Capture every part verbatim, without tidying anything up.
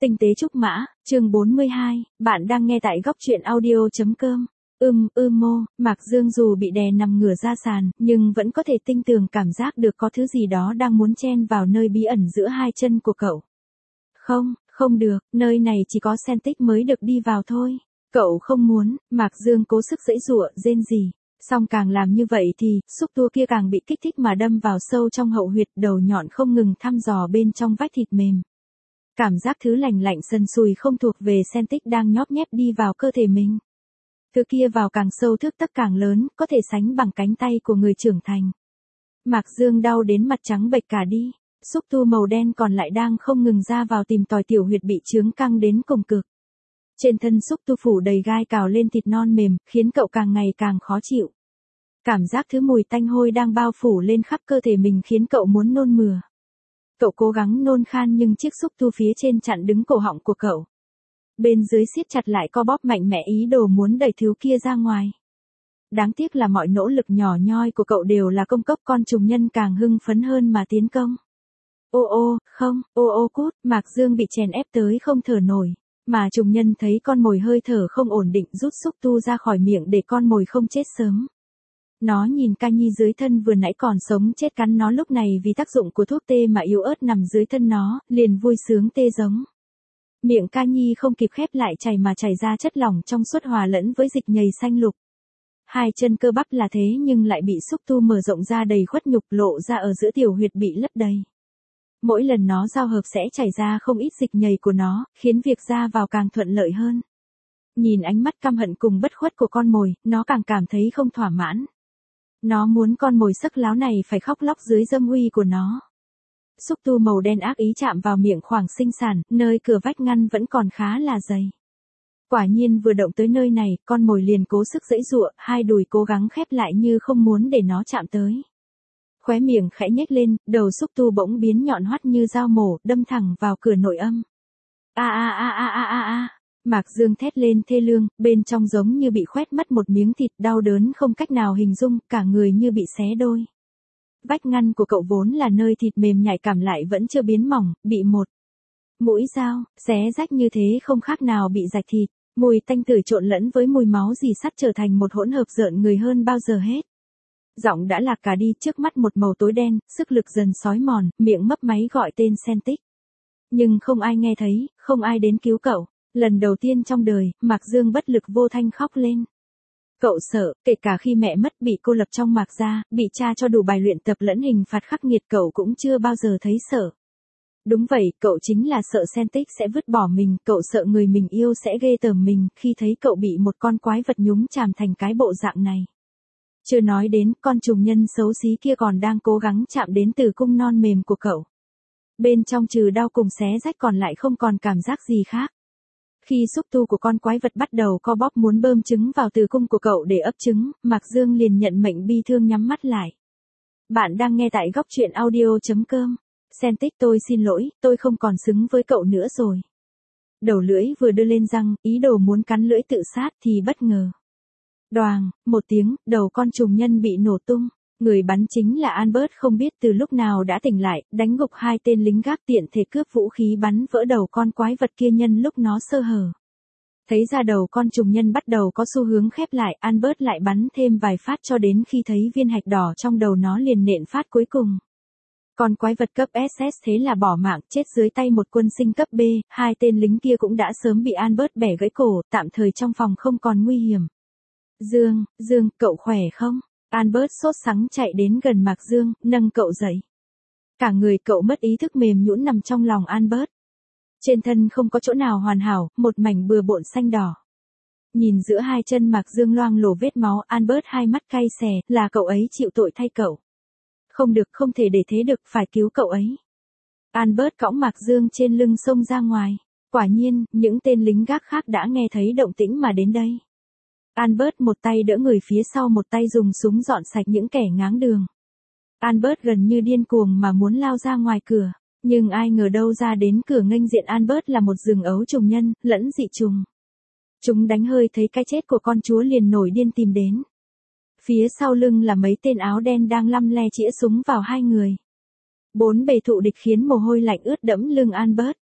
Tinh tế trúc mã, chương bốn mươi hai, bạn đang nghe tại góc truyện audio.com. Ưm, ư mô, Mạc Dương dù bị đè nằm ngửa ra sàn, nhưng vẫn có thể tinh tường cảm giác được có thứ gì đó đang muốn chen vào nơi bí ẩn giữa hai chân của cậu. Không, không được, nơi này chỉ có Sentic mới được đi vào thôi. Cậu không muốn, Mạc Dương cố sức giãy giụa, rên rỉ. Song càng làm như vậy thì, xúc tua kia càng bị kích thích mà đâm vào sâu trong hậu huyệt, đầu nhọn không ngừng thăm dò bên trong vách thịt mềm. Cảm giác thứ lạnh lạnh sần sùi không thuộc về Sentic đang nhóp nhép đi vào cơ thể mình. Thứ kia vào càng sâu thước tấc càng lớn, có thể sánh bằng cánh tay của người trưởng thành. Mạc Dương đau đến mặt trắng bệch cả đi, xúc tu màu đen còn lại đang không ngừng ra vào tìm tòi tiểu huyệt bị chướng căng đến cùng cực. Trên thân xúc tu phủ đầy gai cào lên thịt non mềm, khiến cậu càng ngày càng khó chịu. Cảm giác thứ mùi tanh hôi đang bao phủ lên khắp cơ thể mình khiến cậu muốn nôn mửa. Cậu cố gắng nôn khan nhưng chiếc xúc tu phía trên chặn đứng cổ họng của cậu. Bên dưới siết chặt lại co bóp mạnh mẽ ý đồ muốn đẩy thứ kia ra ngoài. Đáng tiếc là mọi nỗ lực nhỏ nhoi của cậu đều là công cốc, con trùng nhân càng hưng phấn hơn mà tiến công. Ô ô, không, ô ô cút, Mạc Dương bị chèn ép tới không thở nổi. Mà trùng nhân thấy con mồi hơi thở không ổn định rút xúc tu ra khỏi miệng để con mồi không chết sớm. Nó nhìn ca nhi dưới thân vừa nãy còn sống chết cắn nó lúc này vì tác dụng của thuốc tê mà yếu ớt nằm dưới thân nó, liền vui sướng tê giống. Miệng ca nhi không kịp khép lại chảy mà chảy ra chất lỏng trong suốt hòa lẫn với dịch nhầy xanh lục. Hai chân cơ bắp là thế nhưng lại bị xúc tu mở rộng ra đầy khuất nhục lộ ra ở giữa tiểu huyệt bị lấp đầy. Mỗi lần nó giao hợp sẽ chảy ra không ít dịch nhầy của nó, khiến việc ra vào càng thuận lợi hơn. Nhìn ánh mắt căm hận cùng bất khuất của con mồi, nó càng cảm thấy không thỏa mãn. Nó muốn con mồi sắc láo này phải khóc lóc dưới dâm uy của nó. Xúc tu màu đen ác ý chạm vào miệng khoảng sinh sản, nơi cửa vách ngăn vẫn còn khá là dày. Quả nhiên vừa động tới nơi này, con mồi liền cố sức giãy giụa, hai đùi cố gắng khép lại như không muốn để nó chạm tới. Khóe miệng khẽ nhếch lên, đầu xúc tu bỗng biến nhọn hoắt như dao mổ, đâm thẳng vào cửa nội âm. A a a a a a a. Mạc Dương thét lên thê lương, bên trong giống như bị khoét mất một miếng thịt, đau đớn không cách nào hình dung, cả người như bị xé đôi. Vách ngăn của cậu vốn là nơi thịt mềm nhạy cảm lại vẫn chưa biến mỏng, bị một mũi dao xé rách như thế không khác nào bị rạch thịt. Mùi tanh tưởi trộn lẫn với mùi máu rỉ sắt trở thành một hỗn hợp rợn người hơn bao giờ hết. Giọng đã lạc cả đi, trước mắt một màu tối đen, sức lực dần xói mòn, miệng mấp máy gọi tên Sentic. Nhưng không ai nghe thấy, không ai đến cứu cậu. Lần đầu tiên trong đời, Mạc Dương bất lực vô thanh khóc lên. Cậu sợ, kể cả khi mẹ mất bị cô lập trong Mạc gia, bị cha cho đủ bài luyện tập lẫn hình phạt khắc nghiệt cậu cũng chưa bao giờ thấy sợ. Đúng vậy, cậu chính là sợ Sentic sẽ vứt bỏ mình, cậu sợ người mình yêu sẽ ghê tởm mình khi thấy cậu bị một con quái vật nhúng chàm thành cái bộ dạng này. Chưa nói đến, con trùng nhân xấu xí kia còn đang cố gắng chạm đến tử cung non mềm của cậu. Bên trong trừ đau cùng xé rách còn lại không còn cảm giác gì khác. Khi xúc tu của con quái vật bắt đầu co bóp muốn bơm trứng vào tử cung của cậu để ấp trứng, Mạc Dương liền nhận mệnh bi thương nhắm mắt lại. Bạn đang nghe tại góc truyện audio.com. Sentic, tôi xin lỗi, tôi không còn xứng với cậu nữa rồi. Đầu lưỡi vừa đưa lên răng, ý đồ muốn cắn lưỡi tự sát thì bất ngờ. Đoàng, một tiếng, đầu con trùng nhân bị nổ tung. Người bắn chính là Albert không biết từ lúc nào đã tỉnh lại, đánh gục hai tên lính gác tiện thể cướp vũ khí bắn vỡ đầu con quái vật kia nhân lúc nó sơ hở. Thấy ra đầu con trùng nhân bắt đầu có xu hướng khép lại, Albert lại bắn thêm vài phát cho đến khi thấy viên hạch đỏ trong đầu nó liền nện phát cuối cùng. Con quái vật cấp ét ét thế là bỏ mạng, chết dưới tay một quân sinh cấp B, hai tên lính kia cũng đã sớm bị Albert bẻ gãy cổ, tạm thời trong phòng không còn nguy hiểm. Dương, Dương, cậu khỏe không? Albert sốt sắng chạy đến gần Mạc Dương, nâng cậu dậy. Cả người cậu mất ý thức mềm nhũn nằm trong lòng Albert. Trên thân không có chỗ nào hoàn hảo, một mảnh bừa bộn xanh đỏ. Nhìn giữa hai chân Mạc Dương loang lổ vết máu, Albert hai mắt cay xè, là cậu ấy chịu tội thay cậu. Không được, không thể để thế được, phải cứu cậu ấy. Albert cõng Mạc Dương trên lưng xông ra ngoài. Quả nhiên, những tên lính gác khác đã nghe thấy động tĩnh mà đến đây. Albert một tay đỡ người phía sau, một tay dùng súng dọn sạch những kẻ ngáng đường. Albert gần như điên cuồng mà muốn lao ra ngoài cửa, nhưng ai ngờ đâu ra đến cửa nghênh diện Albert là một rừng ấu trùng nhân, lẫn dị trùng. Chúng đánh hơi thấy cái chết của con chúa liền nổi điên tìm đến. Phía sau lưng là mấy tên áo đen đang lăm le chĩa súng vào hai người. Bốn bề thụ địch khiến mồ hôi lạnh ướt đẫm lưng Albert.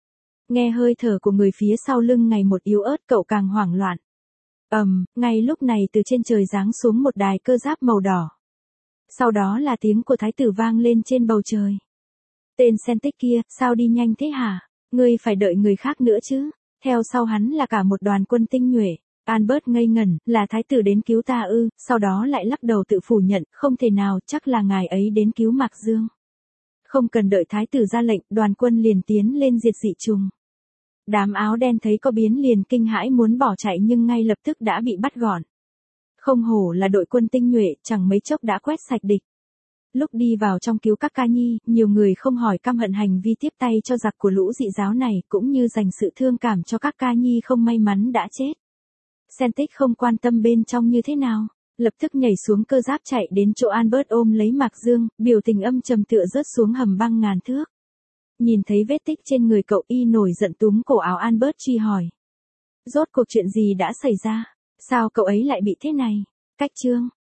Nghe hơi thở của người phía sau lưng ngày một yếu ớt, cậu càng hoảng loạn. Ầm, ngay lúc này từ trên trời giáng xuống một đài cơ giáp màu đỏ. Sau đó là tiếng của thái tử vang lên trên bầu trời. Tên Sentic kia, sao đi nhanh thế hả? Ngươi phải đợi người khác nữa chứ. Theo sau hắn là cả một đoàn quân tinh nhuệ. Albert ngây ngẩn, là thái tử đến cứu ta ư, sau đó lại lắc đầu tự phủ nhận, không thể nào, chắc là ngài ấy đến cứu Mạc Dương. Không cần đợi thái tử ra lệnh, đoàn quân liền tiến lên diệt dị trùng. Đám áo đen thấy có biến liền kinh hãi muốn bỏ chạy nhưng ngay lập tức đã bị bắt gọn. Không hổ là đội quân tinh nhuệ, chẳng mấy chốc đã quét sạch địch. Lúc đi vào trong cứu các ca nhi, nhiều người không hỏi căm hận hành vi tiếp tay cho giặc của lũ dị giáo này, cũng như dành sự thương cảm cho các ca nhi không may mắn đã chết. Sentic không quan tâm bên trong như thế nào, lập tức nhảy xuống cơ giáp chạy đến chỗ Albert ôm lấy Mạc Dương, biểu tình âm trầm tựa rớt xuống hầm băng ngàn thước. Nhìn thấy vết tích trên người cậu, y nổi giận túm cổ áo Albert truy hỏi. Rốt cuộc chuyện gì đã xảy ra? Sao cậu ấy lại bị thế này? Cách chương